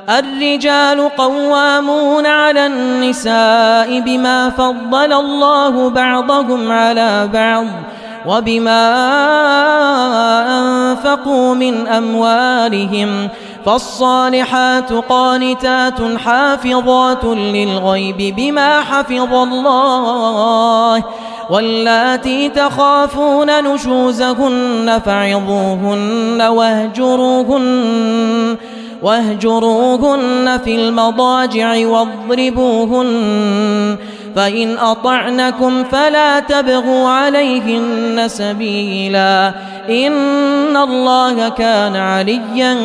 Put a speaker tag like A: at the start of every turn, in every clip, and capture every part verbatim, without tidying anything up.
A: الرجال قوامون على النساء بما فضل الله بعضهم على بعض وبما أنفقوا من أموالهم فالصالحات قانتات حافظات للغيب بما حفظ الله واللاتي تخافون نشوزهن فعظوهن واهجروهن واهجروهن في المضاجع واضربوهن فإن أطعنكم فلا تبغوا عليهن سبيلا إن الله كان عليا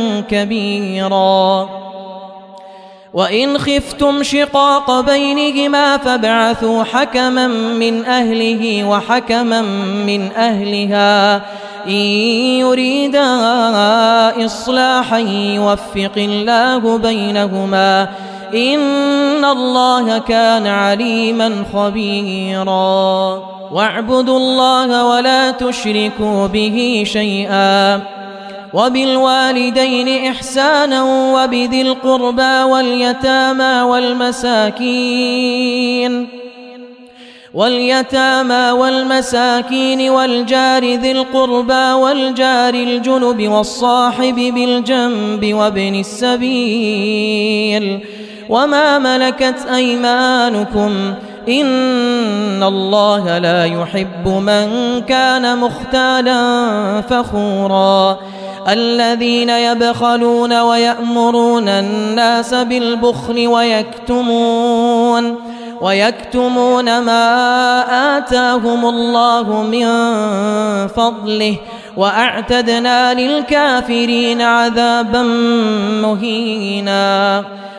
A: كبيرا وإن خفتم شقاق بينهما فابعثوا حكما من أهله وحكما من أهلها إن يريدا إصلاحا يوفق الله بينهما إن الله كان عليما خبيرا واعبدوا الله ولا تشركوا به شيئا وبالوالدين إحسانا وبذي القربى واليتامى والمساكين واليتامى والمساكين والجار ذي القربى والجار الجنب والصاحب بالجنب وابن السبيل وما ملكت أيمانكم إن الله لا يحب من كان مختالا فخورا الذين يبخلون ويأمرون الناس بالبخل ويكتمون ويكتمون ما آتاهم الله من فضله وأعتدنا للكافرين عذابا مهينا